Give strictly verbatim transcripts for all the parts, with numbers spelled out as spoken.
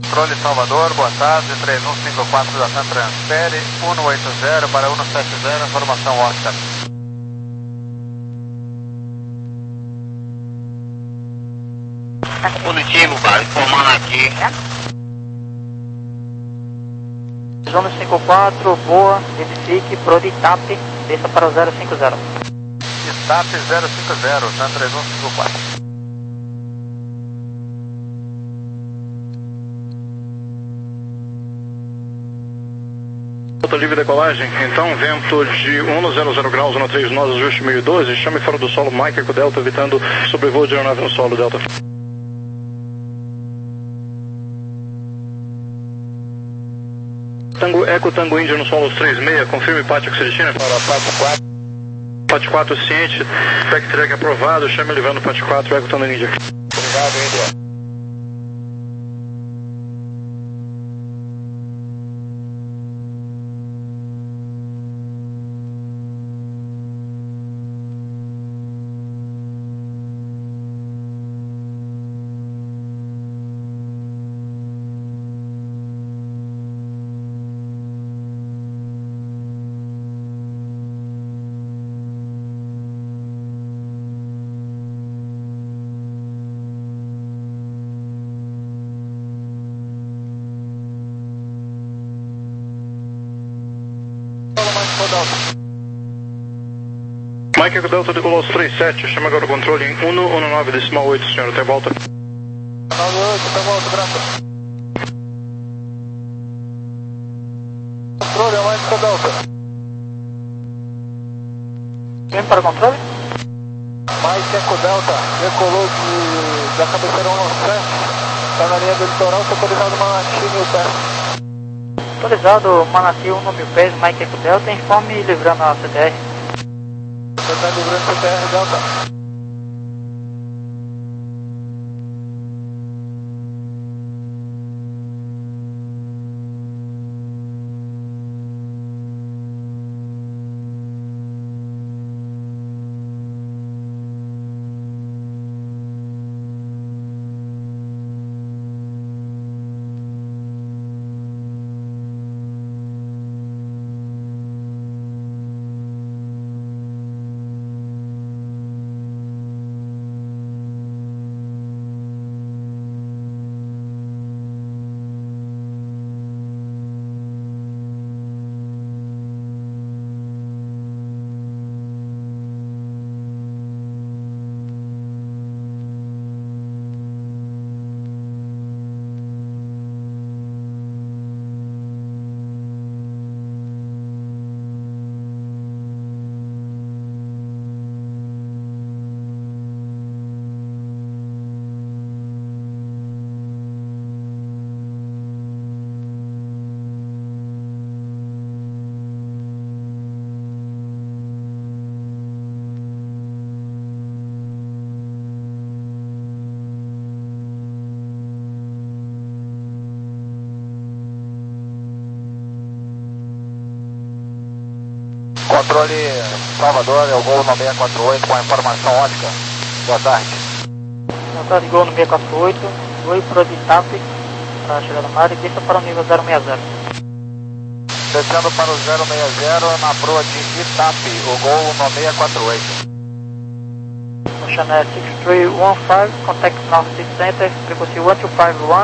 Controle Salvador, boa tarde, três um cinco quatro da TAM transfere, um oito zero para um sete zero, informação Oscar. Positivo, cara, informando aqui. Zona cinco quatro, boa, verifique, Prode Itap, desça para o zero cinco zero. Itap zero cinco zero, TAM três um cinco quatro. Rota livre decolagem, então vento de um zero zero graus, zona três nós, ajuste mil e doze, chame fora do solo Mike Eco Delta, evitando sobrevoo de aeronave no solo, Delta. Tango Eco Tango Índia no solo três seis, confirme Pátio Oxidina. Para Pátio quatro. Pátio quatro ciente, backtrack aprovado, chame elevando Pátio quatro, Eco Tango Índia. Obrigado, Índia. Mike Eco Delta decolou aos três sete, chama agora o controle em um um nove decimal oito, senhor, até volta. nove oito, até volta, graças. Controle, Mike Eco Delta. Vem para o controle? Mike Eco Delta, decolou de, da cabeceira um sete, está na linha do litoral, autorizado Manati mil pés. Autorizado Manati um mil pés, Mike Eco Delta, informe livrando a C T R. Você está livrando C T R Delta. Controle Salvador, é o Gol no seis quatro oito com a informação ótica. Boa tarde. Boa tarde, Gol no seis quatro oito, Oi, Prode Itap, para a chegada na área, desça para o nível zero seis zero. Descendo para o zero seis zero na proa de Itap, o Gol no seis quatro oito. Ocean Air six three one five, contact North Six Center, frequency one two five one,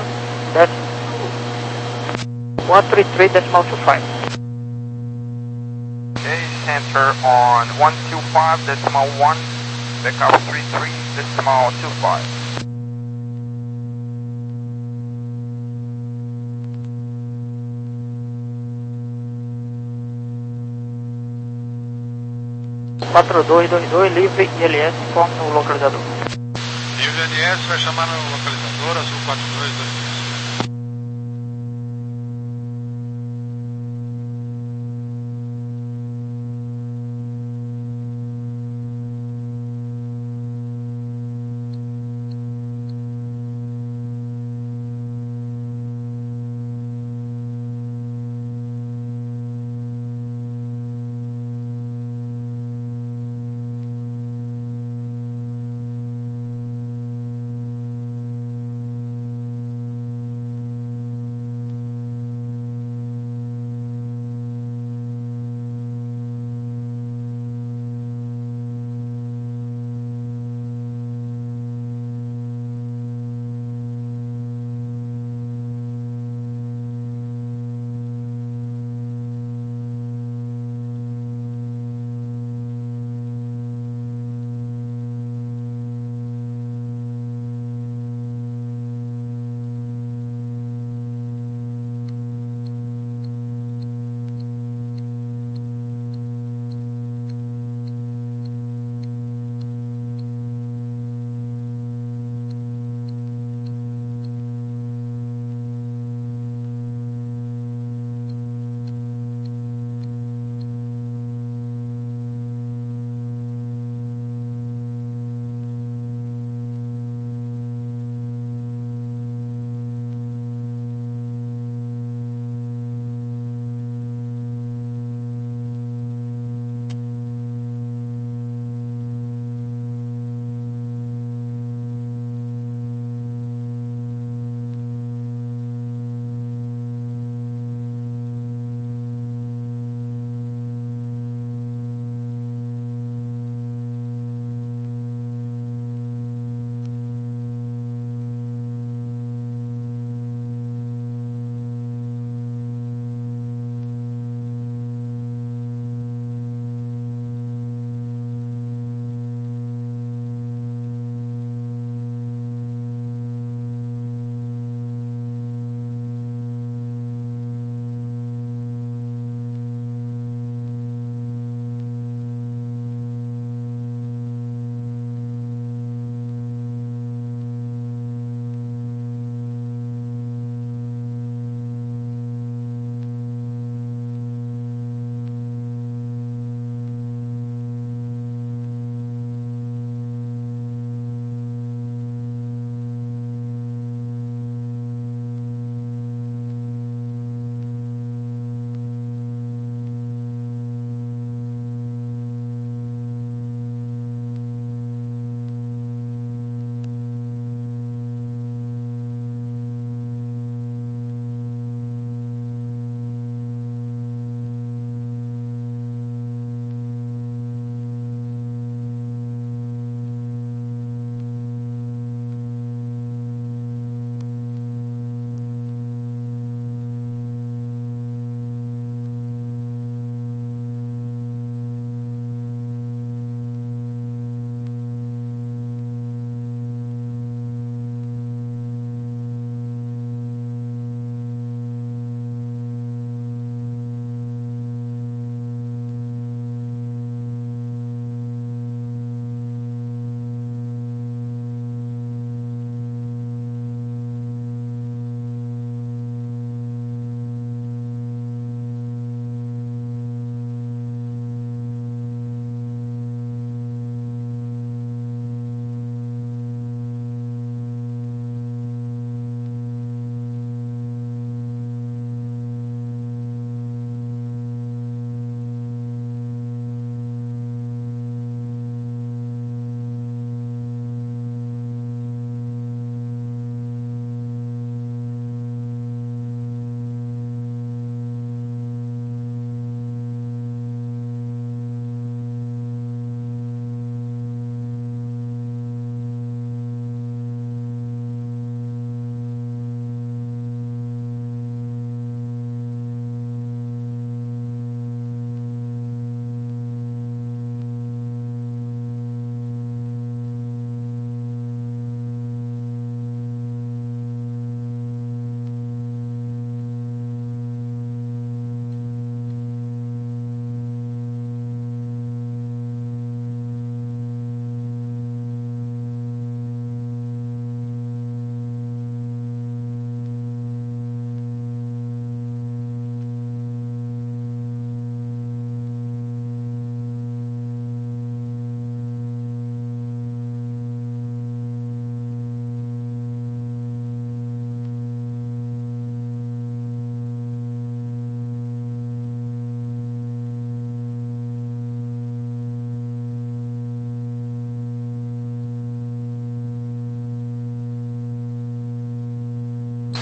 one three three decimal two five. Okay, center on one two five decimal one, backup three three decimal two five. quatro dois dois dois, livre I L S, informe no localizador. Livre I L S, vai chamar no localizador, azul quatro dois dois dois.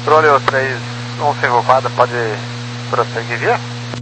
Controle o três um cinco quatro, pode prosseguir via?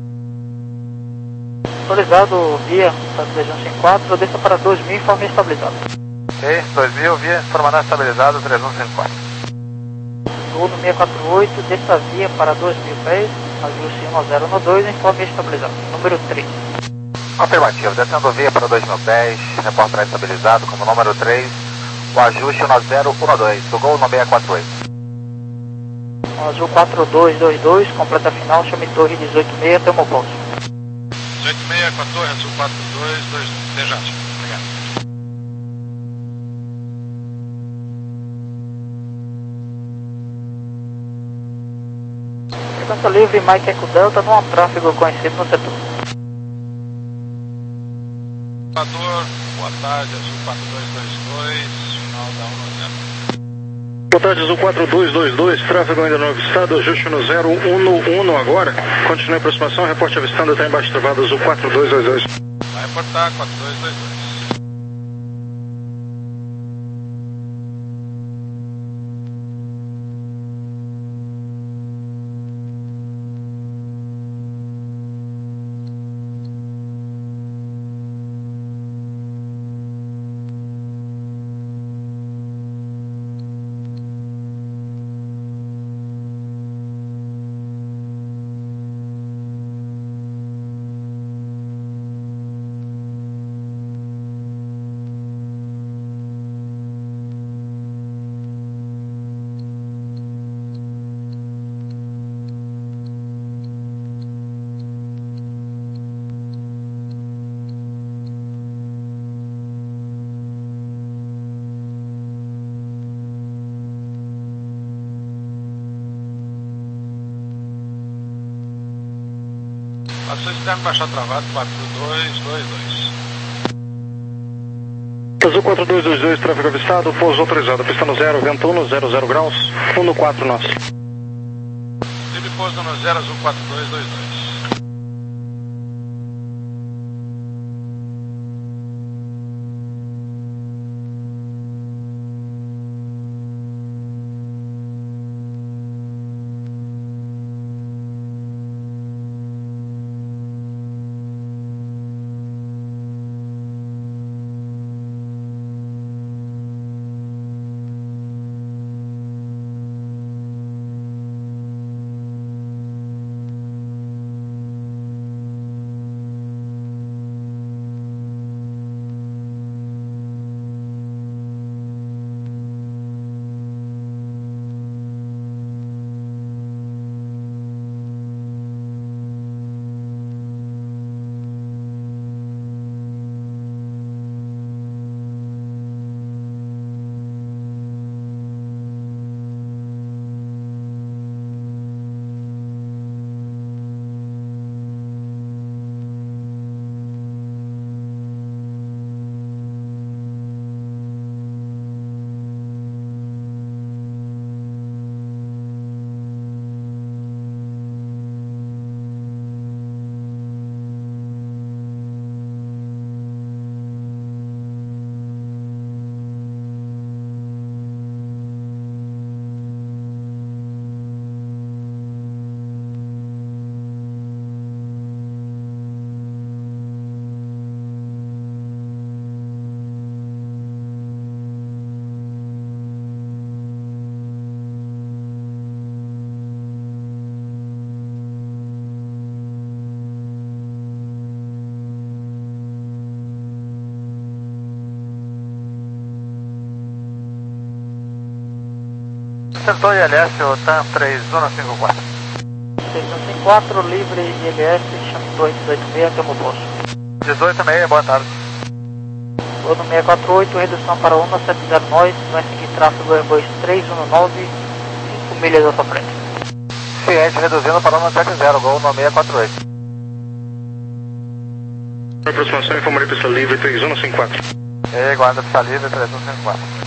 Autorizado via para três um cinco quatro, desça para dois mil, informe estabilizado. Ok, dois mil, via, informação estabilizado, três um cinco quatro. Gol no seis quatro oito, desça via para dois mil pés, ajuste um zero um dois, informe estabilizado. Número três. Afirmativo, descendo via para dois mil pés, reportar estabilizado como número três, o ajuste um zero um dois, do Gol no seis quatro oito. Azul quatro dois dois dois, completa final, chame torre dezoito seis, até o meu posto. dezoito seis com a torre, azul quatro dois dois dois. Seja, obrigado. Frequência livre, Mike Eco Delta, não há tráfego conhecido no setor. Equador, boa tarde, azul quatro dois dois dois, final da um zero. Boa tarde, Azul quatro dois dois dois, tráfego ainda não avistado, ajuste no zero um um agora. Continue a aproximação, reporte avistando até embaixo travado, Azul quatro dois dois dois. Vai reportar, quatro dois dois dois. Ações externo baixar travado, quatro dois dois dois. Azul quatro dois dois dois, tráfego avistado, pouso autorizado, pista no zero, vento um, zero zero graus, um no quatro nosso. Livre pouso no zero, azul quatro dois dois dois. Sentou I L S, o TAM três um cinco quatro. três um cinco quatro, livre I L S, chame torre dezoito seis, até o meu posto. dezoito seis, boa tarde. Gol no seis quatro oito, redução para um sete zero nove, vai seguir tráfego Airbus três um nove, cinco milhas à sua frente. Ciente, reduzindo para um sete zero, Gol no seis quatro oito. Aproximação, informarei pista livre três um cinco quatro. E guarda pista livre três um cinco quatro.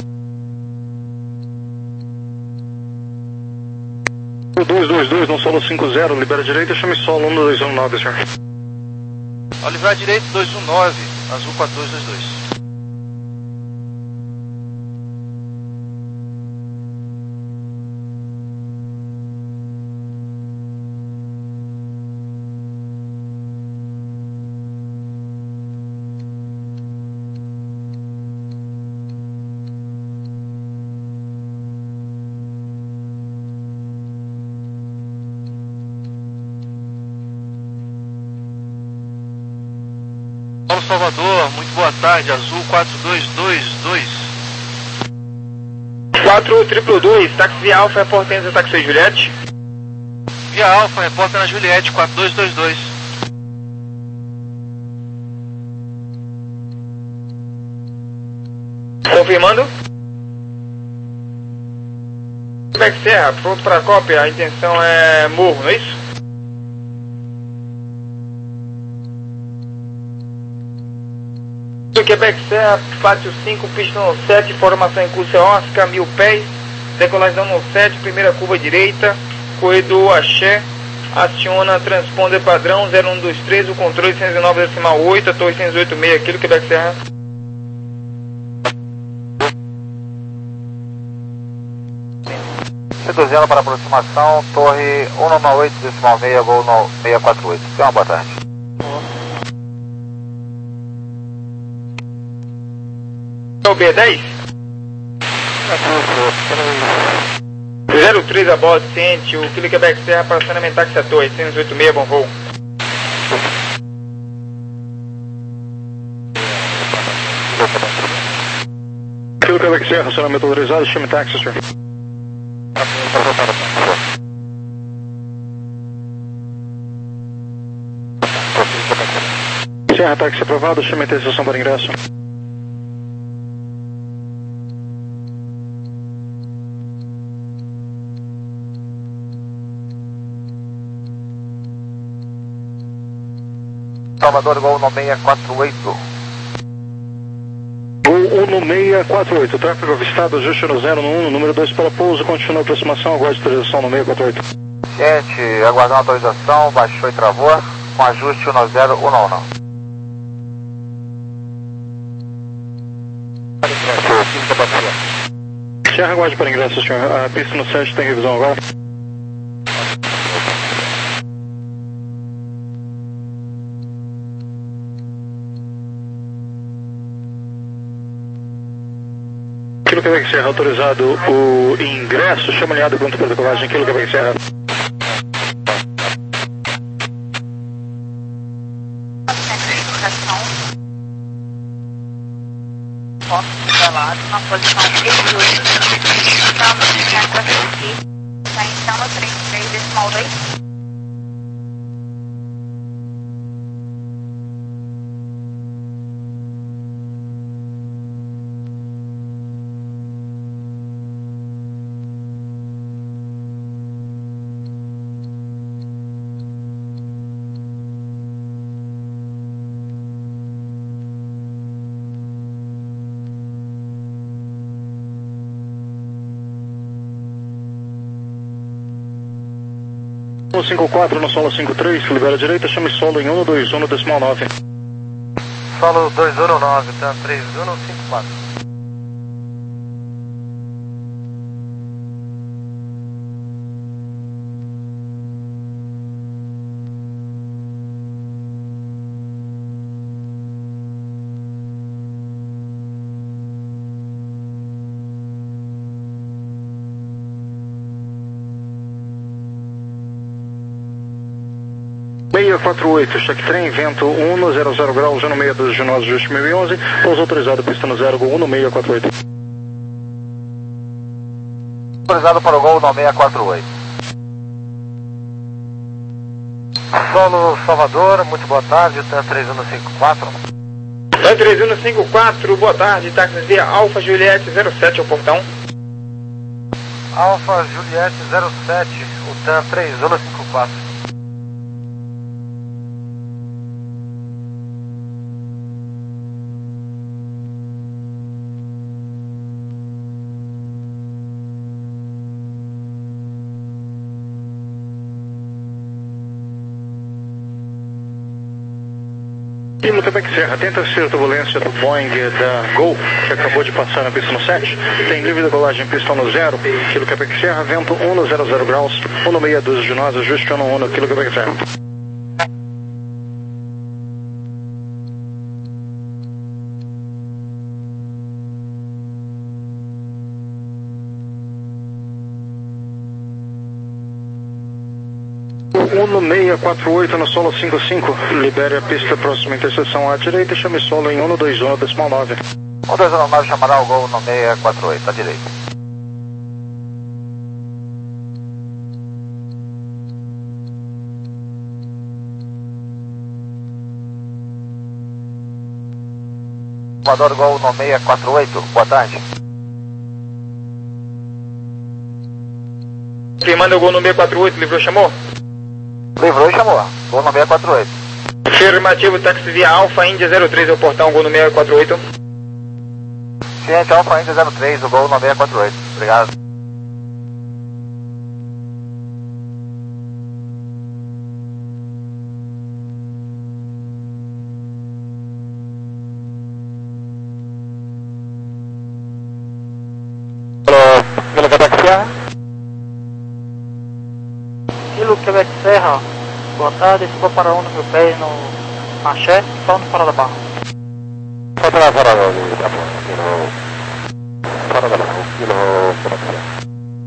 dois dois dois, no solo cinco zero, libera direita, chame solo um dois um nove, senhor. Ao livrar direito, dois um nove, azul quatro dois dois dois. Paulo Salvador, muito boa tarde, Azul quatro dois dois dois. quatro dois dois, táxi Via Alfa, repórter táxi Juliette. Via Alfa, repórter na Juliette, quatro dois dois dois. Confirmando. Quebec Serra, pronto para a cópia, a intenção é Morro, não é isso? Quebec Serra, Pátio cinco, pista no sete, formação em curso é Oscar, mil pés, decolagem no sete, primeira curva direita, corredor Axé, aciona transponder padrão zero um dois três, o controle cento e nove decimal oito, a torre cento e oito vírgula seis, aquilo Quebec Serra. Reduzindo para aproximação, torre cento e noventa e oito decimal seis, gol no seiscentos e quarenta e oito. Tenha uma boa tarde. É o B dez? zero três a bordo, ciente, o Kilo Quebec Serra para acionamentar que a torre, cento e oito vírgula seis, bom voo. Kilo Quebec Serra, acionamento autorizado, chame táxi, senhor. Serra, táxi aprovado, chame a estação para ingresso. Salvador, gol no seiscentos e quarenta e oito. Gol um no seiscentos e quarenta e oito, tráfego avistado, ajuste no zero no um, número dois para pouso, continua a aproximação, aguarde autorização no seiscentos e quarenta e oito. Gente, aguardando a autorização, baixou e travou, com ajuste um zero um um. Serra, aguarde para ingresso, senhor. A pista no sete tem revisão agora. Kilo Quebec Serra, autorizado o ingresso, chama alinhado pronto para decolagem, Kilo Quebec Serra. Foto instalado na posição trinta e oito, estamos em aqui, está então no trinta e três decimal dois. um cinco quatro no solo cinco três, libera a direita, chame solo em um dois um decimal nove. Solo dois um nove, tá três um cinco quatro. seiscentos e quarenta e oito, cheque trem, vento um no zero zero graus, no meio dos Genosos Justo mil e onze, pouso autorizado, pista no zero, gol um no seiscentos e quarenta e oito. Autorizado para o gol no seiscentos e quarenta e oito. Solo Salvador, muito boa tarde, TAN três um cinco quatro. TAN três um cinco quatro, boa tarde, táxi Via Alfa Juliette zero sete ao portão. Alfa Juliette zero sete, o TAN três um cinco quatro. Kilo Quebec Serra, tenta ser a turbulência do Boeing da Gol, que acabou de passar na pista no sete. Tem livre decolagem, pista no zero. Kilo Quebec Serra, vento um no zero zero graus, um no meia dúzia de nós, ajuste um no um no Kilo Quebec Serra. um seis quatro oito no solo cinco cinco. Libere a pista próxima interseção à direita. Chame solo em um dois um decimal nove. um dois um nove chamará o gol no seis quatro oito, à direita. Equador Gol no seis quatro oito, boa tarde. Firmando o gol no seis quatro oito, livrou, chamou? Livrou e chamou, gol no seis quatro oito. Afirmativo, táxi via Alfa Índia zero três, ao portão, gol no seis quatro oito. Ciente, Alfa Índia zero três, o gol no seis quatro oito, obrigado. Kilo Quebec Serra. Kilo Quebec Serra, boa tarde, suba para um mil pés no Axé, só no Fora da Barra. Fora da Barra, tá bom, Kilo. Fora da Barra, Kilo Quebec Serra.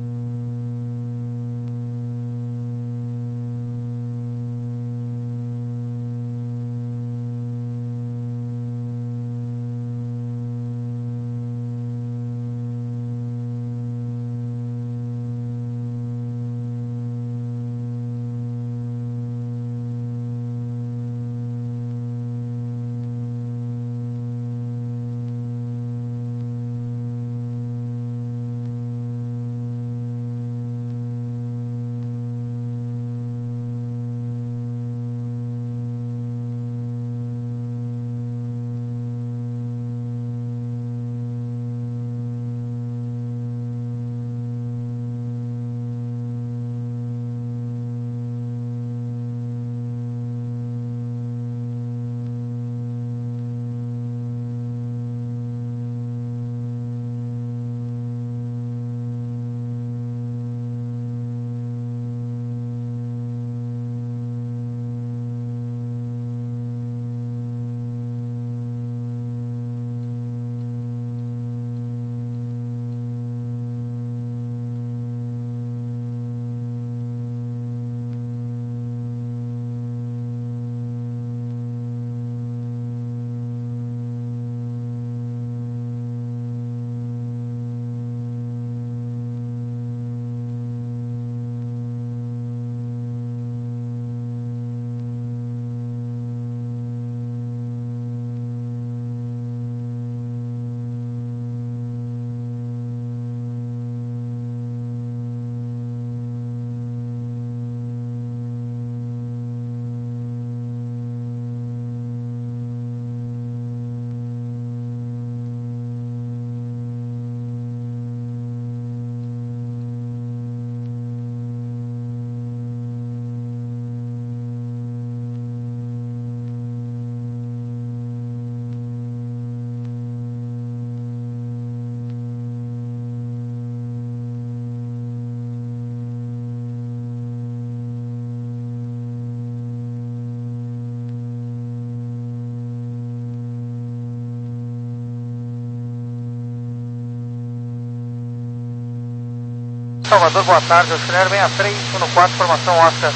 Salvador, boa tarde, auxiliar sessenta e três um quatro, formação Oscar.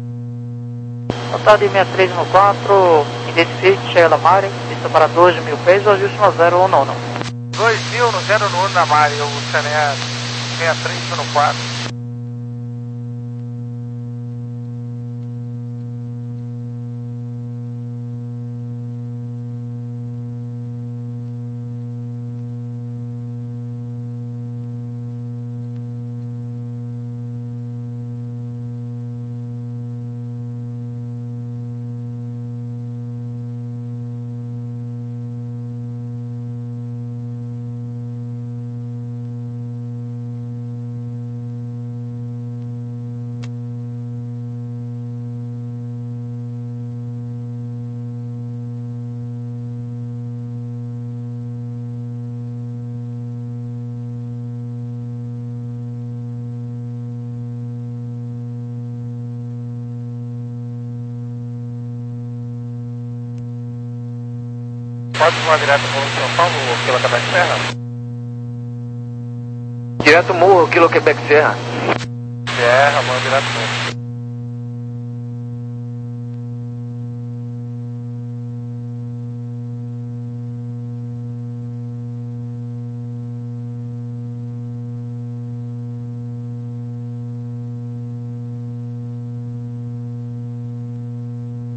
Boa tarde, sessenta e três um quatro, identifique Sheila Mari, pista para dois mil pés, ajuste no zero um nono. dois mil no zero nono na Mari, o Sanear sessenta e três um quatro. Pode voar direto Morro de São Paulo, Kilo Quebec Serra? Direto Morro, Kilo Quebec Serra. Serra, manda direto Morro.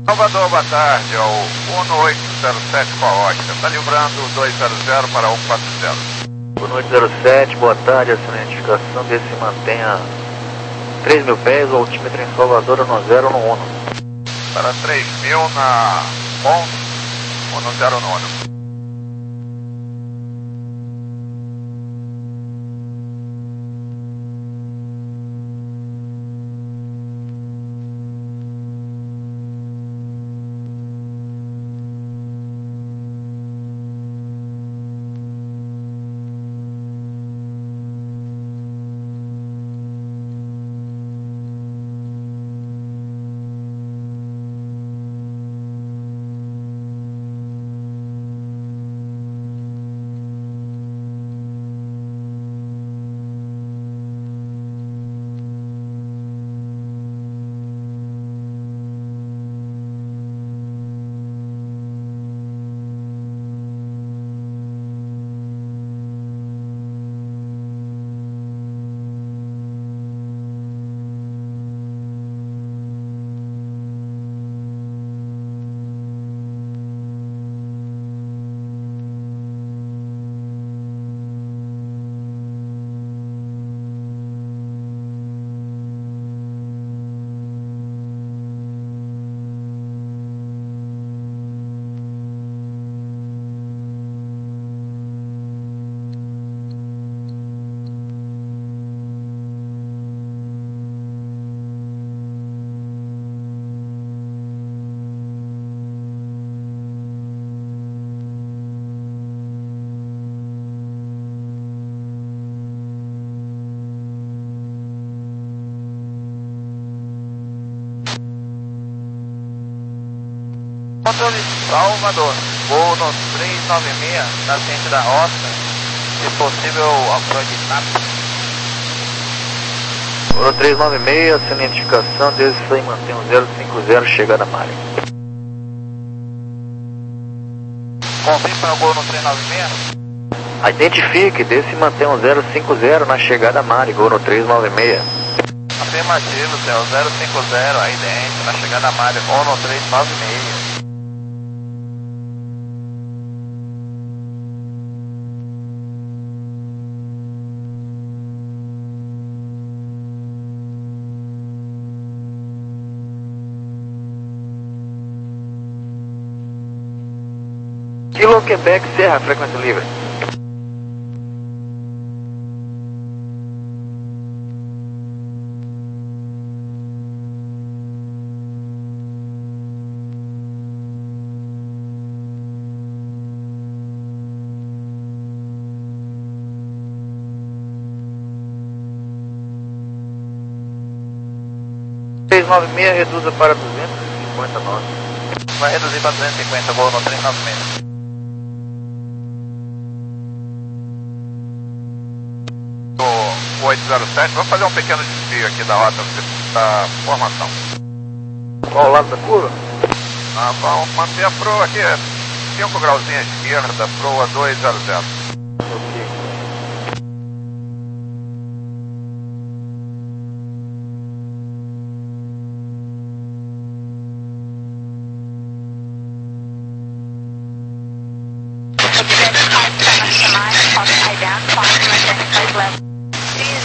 Salvador, boa tarde, é o um oito zero sete com a Oscar, está livrando dois zero zero para um quatro zero. um oito zero sete, boa tarde, essa identificação vê se mantenha três mil pés, o altímetro em Salvador no zero no um. Para três mil na onze, ou no zero no um. Controle Salvador, voo no três nove seis, na frente da roça, se possível altura de T A P. Voo três nove seis, sem identificação, desde aí mantém um zero cinco zero, chegada a Mari. Confirme para o voo no três nove seis. Identifique, desce e mantém um zero cinco zero na chegada a Mari, voo no três nove seis. Afirmativo, céu zero cinco zero, aí dentro, na chegada a Mari, voo no três nove seis. Kilo Quebec Serra, frequência livre. três nove seis, reduza para duzentos e cinquenta nós. Vai reduzir para duzentos e cinquenta, voo no três nove seis. O oito zero sete, vou fazer um pequeno desvio aqui da rota da formação. Qual o lado da curva? Ah, vamos manter a proa aqui, cinco grauzinhos à esquerda, proa dois zero zero. Identify down, five, identify level.